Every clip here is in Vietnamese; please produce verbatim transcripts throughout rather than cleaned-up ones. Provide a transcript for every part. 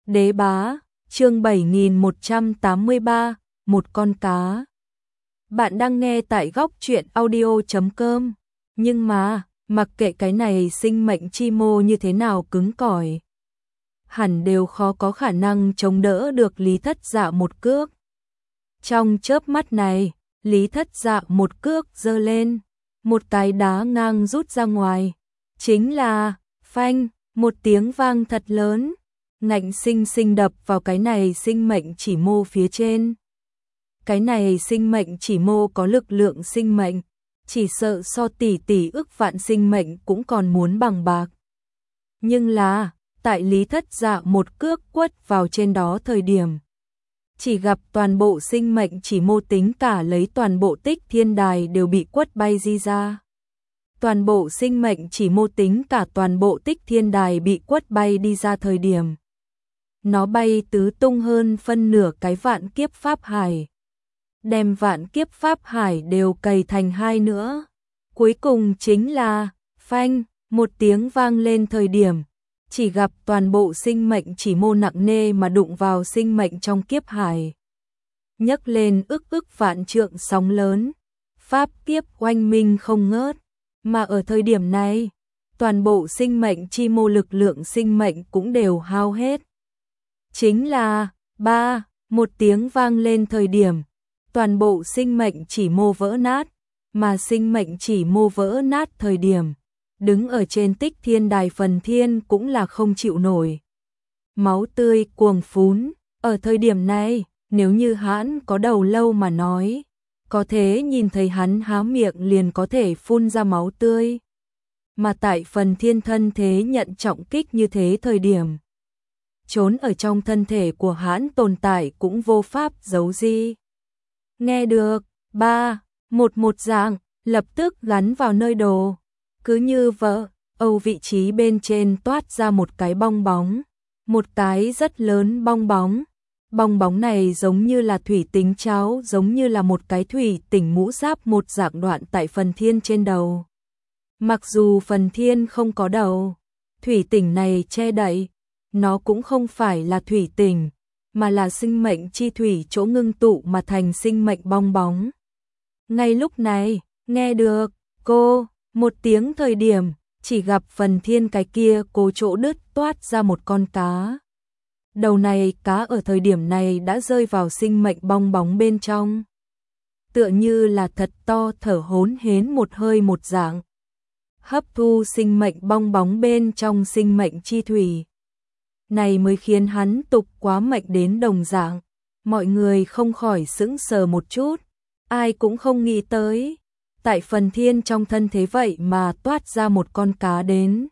Đế bá, chương bảy nghìn một trăm tám mươi ba, một con cá. Bạn đang nghe tại góc truyện audio chấm com. Nhưng mà, mặc kệ cái này sinh mệnh chi mô như thế nào cứng cỏi, hẳn đều khó có khả năng chống đỡ được Lý Thất Dạ một cước. Trong chớp mắt này, Lý Thất Dạ một cước giơ lên, một cái đá ngang rút ra ngoài, chính là phanh, một tiếng vang thật lớn, ngạnh sinh sinh đập vào cái này sinh mệnh chỉ mô phía trên. Cái này sinh mệnh chỉ mô có lực lượng sinh mệnh, chỉ sợ so tỷ tỷ ức vạn sinh mệnh cũng còn muốn bằng bạc. Nhưng là, tại Lý Thất Dạ một cước quất vào trên đó thời điểm, chỉ gặp toàn bộ sinh mệnh chỉ mô tính cả lấy toàn bộ tích thiên đài đều bị quất bay di ra. Toàn bộ sinh mệnh chỉ mô tính cả toàn bộ tích thiên đài bị quất bay đi ra thời điểm, nó bay tứ tung hơn phân nửa cái vạn kiếp pháp hải, đem vạn kiếp pháp hải đều cày thành hai nữa. Cuối cùng chính là phanh, một tiếng vang lên thời điểm, chỉ gặp toàn bộ sinh mệnh chỉ mô nặng nề mà đụng vào sinh mệnh trong kiếp hải, nhấc lên ức ức vạn trượng sóng lớn, pháp kiếp oanh minh không ngớt. Mà ở thời điểm này, toàn bộ sinh mệnh chi mô lực lượng sinh mệnh cũng đều hao hết. Chính là ba, một tiếng vang lên thời điểm, toàn bộ sinh mệnh chỉ mô vỡ nát, mà sinh mệnh chỉ mô vỡ nát thời điểm, đứng ở trên tích thiên đài phần thiên cũng là không chịu nổi. Máu tươi cuồng phún, ở thời điểm này, nếu như hắn có đầu lâu mà nói, có thể nhìn thấy hắn há miệng liền có thể phun ra máu tươi. Mà tại phần thiên thân thế nhận trọng kích như thế thời điểm, trốn ở trong thân thể của hắn tồn tại cũng vô pháp giấu gì. Nghe được, ba, một một dạng, lập tức gắn vào nơi đồ. Cứ như vợ, Âu vị trí bên trên toát ra một cái bong bóng, một cái rất lớn bong bóng. Bong bóng này giống như là thủy tính cháo, giống như là một cái thủy tỉnh mũ giáp một dạng đoạn tại phần thiên trên đầu. Mặc dù phần thiên không có đầu, thủy tỉnh này che đậy, nó cũng không phải là thủy tỉnh, mà là sinh mệnh chi thủy chỗ ngưng tụ mà thành sinh mệnh bong bóng. Ngay lúc này, nghe được, cô, một tiếng thời điểm, chỉ gặp phần thiên cái kia cố chỗ đứt toát ra một con cá. Đầu này cá ở thời điểm này đã rơi vào sinh mệnh bong bóng bên trong. Tựa như là thật to thở hổn hển một hơi một dạng. Hấp thu sinh mệnh bong bóng bên trong sinh mệnh chi thủy. Này mới khiến hắn tục quá mệnh đến đồng dạng. Mọi người không khỏi sững sờ một chút. Ai cũng không nghĩ tới. Tại phần thiên trong thân thế vậy mà toát ra một con cá đến.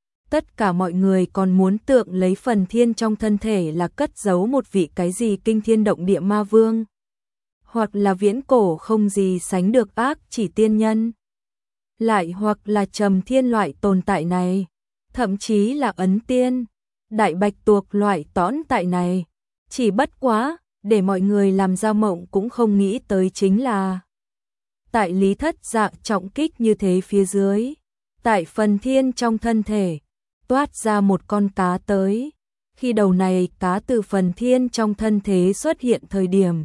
Tất cả mọi người còn muốn tượng lấy phần thiên trong thân thể là cất giấu một vị cái gì kinh thiên động địa ma vương. Hoặc là viễn cổ không gì sánh được ác chỉ tiên nhân. Lại hoặc là trầm thiên loại tồn tại này. Thậm chí là ấn tiên, đại bạch tuộc loại tón tại này. Chỉ bất quá, để mọi người làm ra mộng cũng không nghĩ tới chính là tại Lý Thất Dạ trọng kích như thế phía dưới, tại phần thiên trong thân thể toát ra một con cá tới. Khi đầu này cá từ phần thiên trong thân thế xuất hiện thời điểm,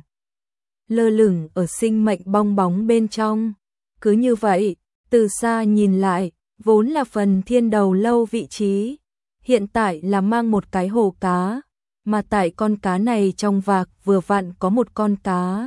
lơ lửng ở sinh mệnh bong bóng bên trong. Cứ như vậy, từ xa nhìn lại, vốn là phần thiên đầu lâu vị trí, hiện tại là mang một cái hồ cá, mà tại con cá này trong vạc vừa vặn có một con cá.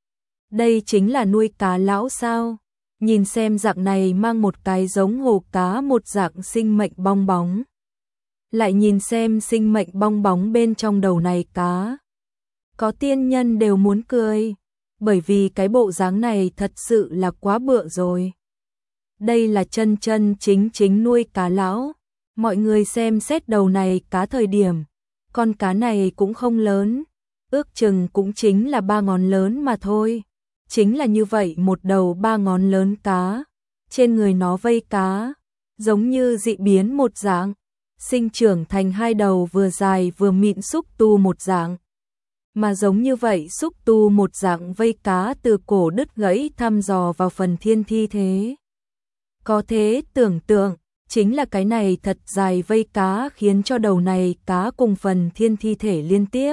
Đây chính là nuôi cá lão sao? Nhìn xem dạng này mang một cái giống hồ cá một dạng sinh mệnh bong bóng. Lại nhìn xem sinh mệnh bong bóng bên trong đầu này cá. Có tiên nhân đều muốn cười, bởi vì cái bộ dáng này thật sự là quá bựa rồi. Đây là chân chân chính chính nuôi cá lão. Mọi người xem xét đầu này cá thời điểm, con cá này cũng không lớn, ước chừng cũng chính là ba ngón lớn mà thôi. Chính là như vậy một đầu ba ngón lớn cá, trên người nó vây cá, giống như dị biến một dạng, sinh trưởng thành hai đầu vừa dài vừa mịn xúc tu một dạng. Mà giống như vậy xúc tu một dạng vây cá từ cổ đứt gãy thăm dò vào phần thiên thi thế. Có thế tưởng tượng, chính là cái này thật dài vây cá khiến cho đầu này cá cùng phần thiên thi thể liên tiếp.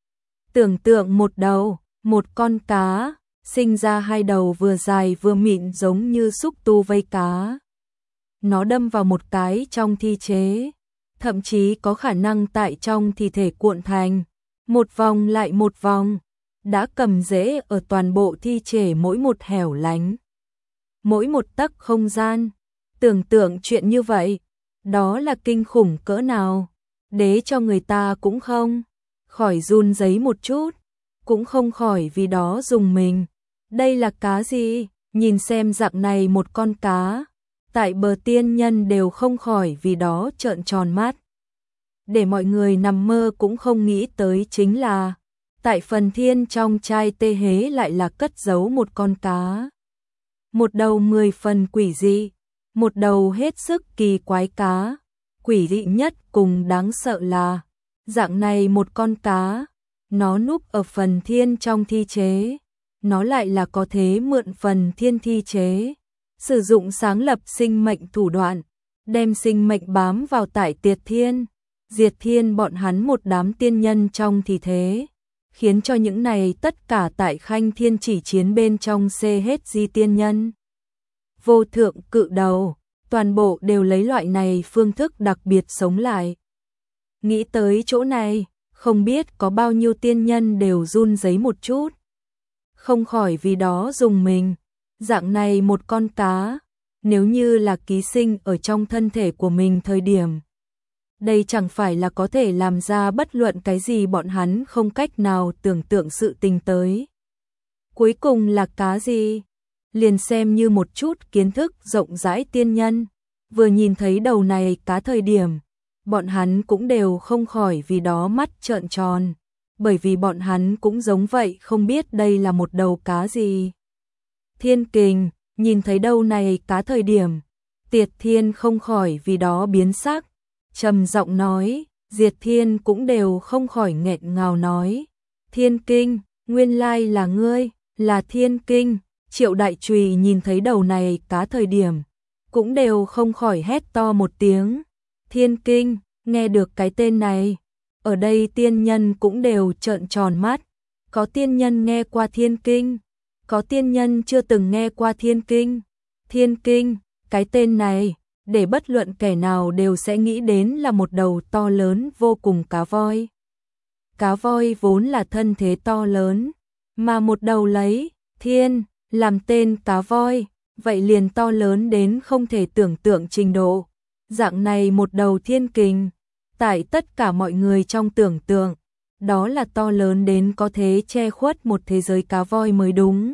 Tưởng tượng một đầu, một con cá, sinh ra hai đầu vừa dài vừa mịn giống như xúc tu vây cá. Nó đâm vào một cái trong thi chế, thậm chí có khả năng tại trong thi thể cuộn thành, một vòng lại một vòng, đã cầm rễ ở toàn bộ thi thể mỗi một hẻo lánh, mỗi một tấc không gian. Tưởng tượng chuyện như vậy, đó là kinh khủng cỡ nào, để cho người ta cũng không khỏi run rẩy một chút, cũng không khỏi vì đó dùng mình. Đây là cá gì? Nhìn xem dạng này một con cá, tại bờ tiên nhân đều không khỏi vì đó trợn tròn mắt. Để mọi người nằm mơ cũng không nghĩ tới chính là, tại phần thiên trong chai tê hế lại là cất giấu một con cá. Một đầu mười phần quỷ dị, một đầu hết sức kỳ quái cá. Quỷ dị nhất cùng đáng sợ là, dạng này một con cá, nó núp ở phần thiên trong thi chế, nó lại là có thế mượn phần thiên thi chế, sử dụng sáng lập sinh mệnh thủ đoạn, đem sinh mệnh bám vào tại tiệt thiên, diệt thiên bọn hắn một đám tiên nhân trong thi thế, khiến cho những này tất cả tại khanh thiên chỉ chiến bên trong xê hết di tiên nhân. Vô thượng cự đầu, toàn bộ đều lấy loại này phương thức đặc biệt sống lại. Nghĩ tới chỗ này, không biết có bao nhiêu tiên nhân đều run rẩy một chút. Không khỏi vì đó dùng mình, dạng này một con cá, nếu như là ký sinh ở trong thân thể của mình thời điểm. Đây chẳng phải là có thể làm ra bất luận cái gì bọn hắn không cách nào tưởng tượng sự tình tới. Cuối cùng là cá gì? Liền xem như một chút kiến thức rộng rãi tiên nhân, vừa nhìn thấy đầu này cá thời điểm, bọn hắn cũng đều không khỏi vì đó mắt trợn tròn, bởi vì bọn hắn cũng giống vậy không biết đây là một đầu cá gì. Thiên Kình, nhìn thấy đầu này cá thời điểm, Tiệt Thiên không khỏi vì đó biến sắc, trầm giọng nói, Diệt Thiên cũng đều không khỏi nghẹn ngào nói, Thiên Kinh, nguyên lai là ngươi, là Thiên Kinh. Triệu Đại Trùy nhìn thấy đầu này cá thời điểm, cũng đều không khỏi hét to một tiếng, Thiên Kinh. Nghe được cái tên này, ở đây tiên nhân cũng đều trợn tròn mắt, có tiên nhân nghe qua Thiên Kinh, có tiên nhân chưa từng nghe qua Thiên Kinh. Thiên Kinh, cái tên này, để bất luận kẻ nào đều sẽ nghĩ đến là một đầu to lớn vô cùng cá voi. Cá voi vốn là thân thế to lớn, mà một đầu lấy thiên làm tên cá voi, vậy liền to lớn đến không thể tưởng tượng trình độ. Dạng này một đầu Thiên Kình, tại tất cả mọi người trong tưởng tượng, đó là to lớn đến có thể che khuất một thế giới cá voi mới đúng.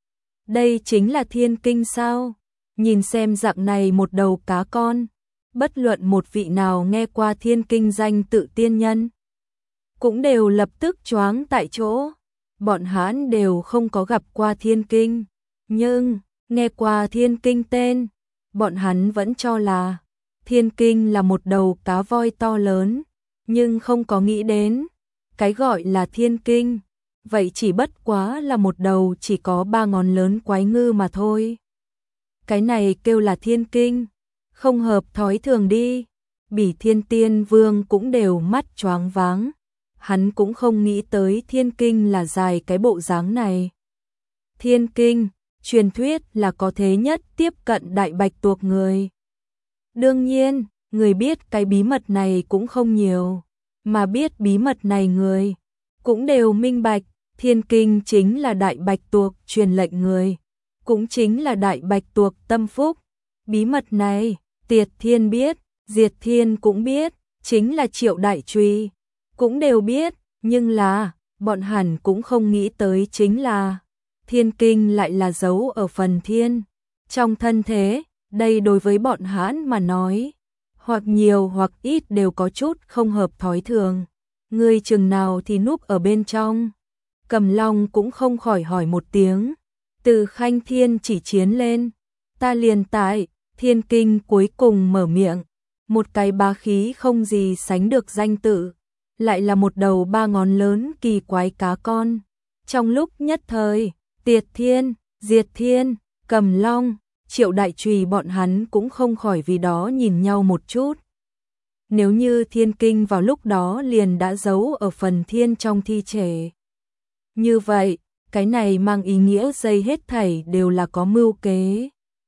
Đây chính là Thiên Kinh sao? Nhìn xem dạng này một đầu cá con, bất luận một vị nào nghe qua Thiên Kinh danh tự tiên nhân, cũng đều lập tức choáng tại chỗ. Bọn hắn đều không có gặp qua Thiên Kinh, nhưng nghe qua Thiên Kinh tên, bọn hắn vẫn cho là Thiên Kinh là một đầu cá voi to lớn, nhưng không có nghĩ đến, cái gọi là Thiên Kinh, vậy chỉ bất quá là một đầu chỉ có ba ngón lớn quái ngư mà thôi. Cái này kêu là Thiên Kinh, không hợp thói thường đi. Bỉ Thiên Tiên Vương cũng đều mắt choáng váng, hắn cũng không nghĩ tới Thiên Kinh là dài cái bộ dáng này. Thiên Kinh, truyền thuyết là có thế nhất tiếp cận đại bạch tuộc người. Đương nhiên, người biết cái bí mật này cũng không nhiều, mà biết bí mật này người cũng đều minh bạch, Thiên Kinh chính là đại bạch tuộc truyền lệnh người, cũng chính là đại bạch tuộc tâm phúc. Bí mật này, Tiệt Thiên biết, Diệt Thiên cũng biết, chính là Triệu Đại Trùy cũng đều biết, nhưng là, bọn hẳn cũng không nghĩ tới chính là Thiên Kinh lại là giấu ở phần thiên trong thân thế. Đây đối với bọn hắn mà nói, hoặc nhiều hoặc ít đều có chút không hợp thói thường. Ngươi chừng nào thì núp ở bên trong. Cầm Long cũng không khỏi hỏi một tiếng. Từ khanh thiên chỉ chiến lên, ta liền tại. Thiên Kinh cuối cùng mở miệng, một cái bá khí không gì sánh được danh tự, lại là một đầu ba ngón lớn kỳ quái cá con. Trong lúc nhất thời, Tiệt Thiên, Diệt Thiên, Cầm Long, Triệu Đại Trùy bọn hắn cũng không khỏi vì đó nhìn nhau một chút. Nếu như thiên kinh vào lúc đó liền đã giấu ở phần thiên trong thi thể. Như vậy, cái này mang ý nghĩa dây hết thảy đều là có mưu kế.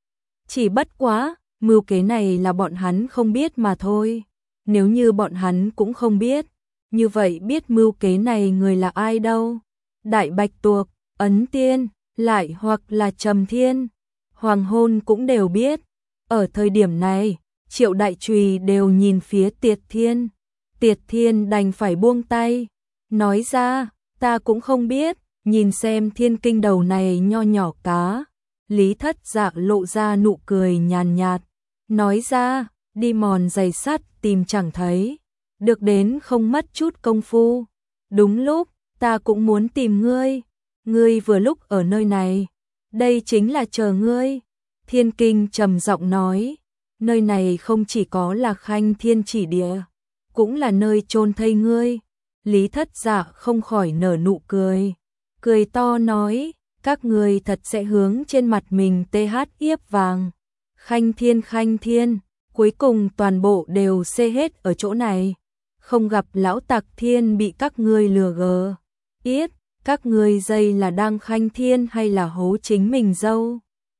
Chỉ bất quá, mưu kế này là bọn hắn không biết mà thôi. Nếu như bọn hắn cũng không biết, như vậy biết mưu kế này người là ai đâu? Đại Bạch Tuộc, Ấn Tiên, lại hoặc là Trầm Thiên, Hoàng Hôn cũng đều biết. Ở thời điểm này, Triệu Đại Trùy đều nhìn phía Tiệt Thiên. Tiệt Thiên đành phải buông tay, nói ra, ta cũng không biết, nhìn xem thiên kinh đầu này nho nhỏ cá. Lý Thất Dạ lộ ra nụ cười nhàn nhạt, nói ra, đi mòn giày sắt tìm chẳng thấy, được đến không mất chút công phu. Đúng lúc, ta cũng muốn tìm ngươi, ngươi vừa lúc ở nơi này, đây chính là chờ ngươi. Thiên Kinh trầm giọng nói, nơi này không chỉ có là Khanh Thiên chỉ địa, cũng là nơi chôn thây ngươi. Lý Thất Dạ không khỏi nở nụ cười, cười to nói, các ngươi thật sẽ hướng trên mặt mình tê hát yếp vàng. Khanh Thiên Khanh Thiên, cuối cùng toàn bộ đều xê hết ở chỗ này. Không gặp lão tặc Thiên bị các ngươi lừa gờ. Yết, các ngươi dây là đang Khanh Thiên hay là hố chính mình dâu?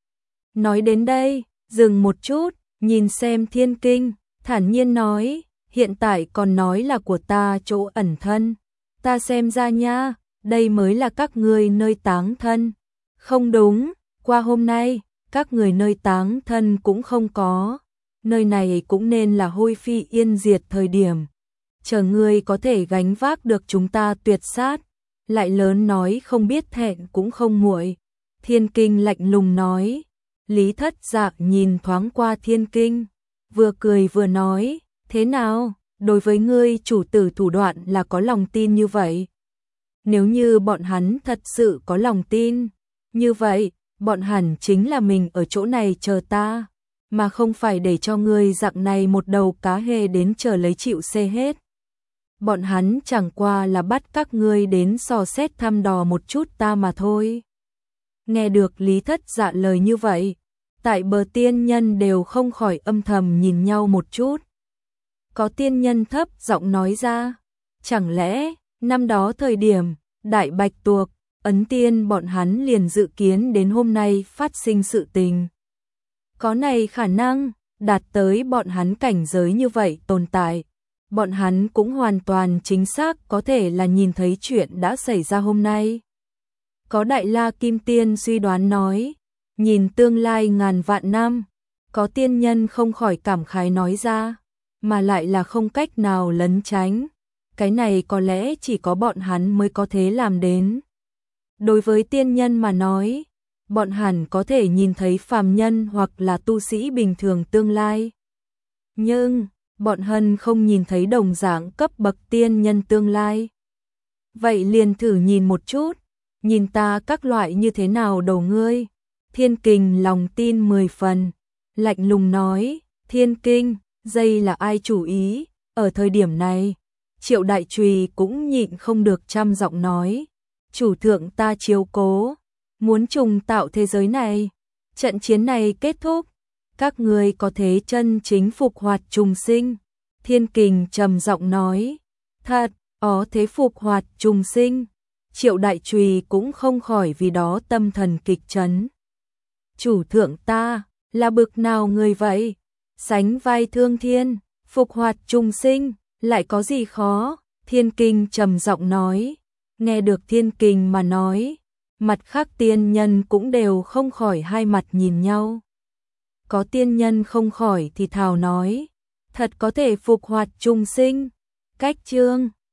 Nói đến đây, dừng một chút, nhìn xem Thiên Kinh, thản nhiên nói, hiện tại còn nói là của ta chỗ ẩn thân. Ta xem ra nha, đây mới là các ngươi nơi táng thân. Không đúng, qua hôm nay, các người nơi táng thân cũng không có. Nơi này cũng nên là hôi phi yên diệt thời điểm. Chờ ngươi có thể gánh vác được chúng ta tuyệt sát. Lại lớn nói không biết thẹn cũng không muội. Thiên Kinh lạnh lùng nói. Lý Thất Dạ nhìn thoáng qua Thiên Kinh, vừa cười vừa nói, thế nào, đối với ngươi chủ tử thủ đoạn là có lòng tin như vậy? Nếu như bọn hắn thật sự có lòng tin, như vậy, bọn hẳn chính là mình ở chỗ này chờ ta, mà không phải để cho ngươi dạng này một đầu cá hề đến chờ lấy chịu xê hết. Bọn hắn chẳng qua là bắt các ngươi đến dò xét thăm dò một chút ta mà thôi. Nghe được Lý Thất Dạ lời như vậy, tại bờ tiên nhân đều không khỏi âm thầm nhìn nhau một chút. Có tiên nhân thấp giọng nói ra, chẳng lẽ, năm đó thời điểm, Đại Bạch Tuộc, Ấn Tiên bọn hắn liền dự kiến đến hôm nay phát sinh sự tình. Có này khả năng, đạt tới bọn hắn cảnh giới như vậy tồn tại. Bọn hắn cũng hoàn toàn chính xác có thể là nhìn thấy chuyện đã xảy ra hôm nay. Có Đại La Kim Tiên suy đoán nói, nhìn tương lai ngàn vạn năm, có tiên nhân không khỏi cảm khái nói ra, mà lại là không cách nào lấn tránh. Cái này có lẽ chỉ có bọn hắn mới có thể làm đến. Đối với tiên nhân mà nói, bọn hẳn có thể nhìn thấy phàm nhân hoặc là tu sĩ bình thường tương lai. Nhưng, bọn hân không nhìn thấy đồng dạng cấp bậc tiên nhân tương lai. Vậy liền thử nhìn một chút, nhìn ta các loại như thế nào đầu ngươi. Thiên Kinh lòng tin mười phần, lạnh lùng nói, Thiên Kinh, dây là ai chủ ý, ở thời điểm này. Triệu Đại Trùy cũng nhịn không được trăm giọng nói, chủ thượng ta chiếu cố, muốn trùng tạo thế giới này. Trận chiến này kết thúc, các ngươi có thể chân chính phục hoạt trùng sinh. Thiên Kinh trầm giọng nói, thật, ó thế phục hoạt trùng sinh. Triệu Đại Trùy cũng không khỏi vì đó tâm thần kịch chấn. Chủ thượng ta, là bực nào người vậy? Sánh vai thương thiên, phục hoạt trùng sinh, lại có gì khó? Thiên Kinh trầm giọng nói, nghe được Thiên Kinh mà nói, mặt khác tiên nhân cũng đều không khỏi hai mặt nhìn nhau. Có tiên nhân không khỏi thì thào nói, thật có thể phục hoạt trùng sinh. Cách chương